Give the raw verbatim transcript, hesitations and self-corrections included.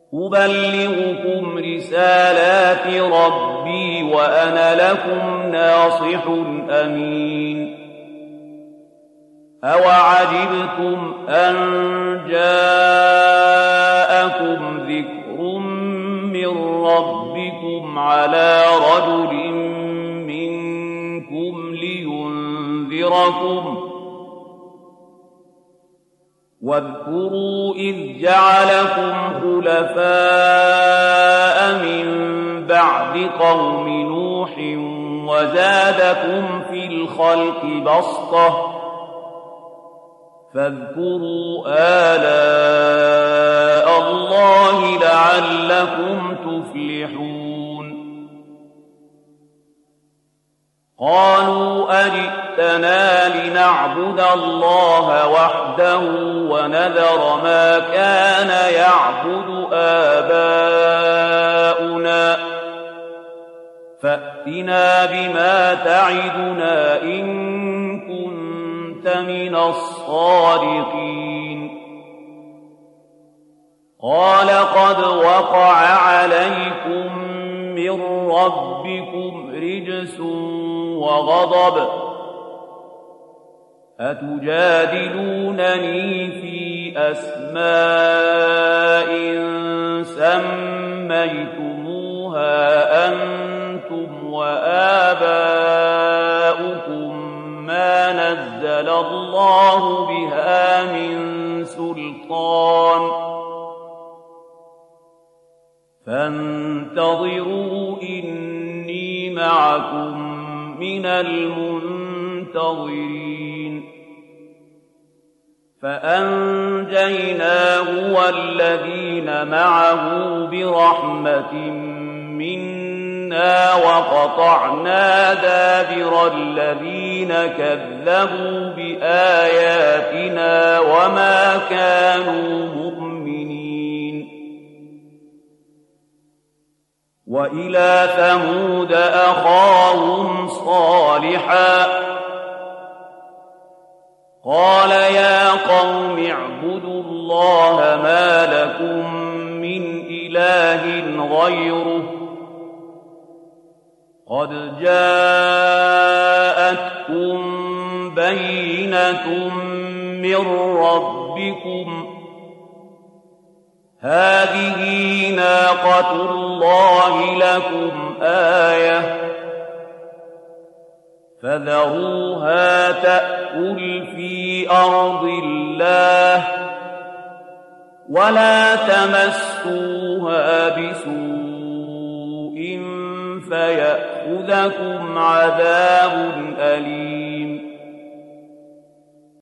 أبلغكم رسالات ربي وأنا لكم ناصح أمين أوعجبتم أن جاءكم ذكر من ربكم على رجل منكم لينذركم واذكروا إذ جعلكم خلفاء من بعد قوم نوح وزادكم في الخلق بسطة فاذكروا آلاء الله لعلكم تفلحون قالوا أجئتنا لنعبد الله وحده ونذر ما كان يعبد آباؤنا فأتنا بما تعدنا إن كنت من الصادقين قال قد وقع عليكم من ربكم رجس وغضب أتجادلونني في أسماء سميتموها أنتم وآباؤكم ما نزل الله بها من سلطان فانتظروا إني معكم من المنتظرين فأنجيناه والذين معه برحمة منا وقطعنا دابر الذين كذبوا بآياتنا وما كانوا مؤمنين وإلى ثمود أخاهم صالحا قال يا قوم اعبدوا الله ما لكم من إله غيره قد جاءتكم بينة من ربكم هذه ناقة الله لكم آية فذروها تأكل في أرض الله ولا تمسوها بسوء فيأخذكم عذاب أليم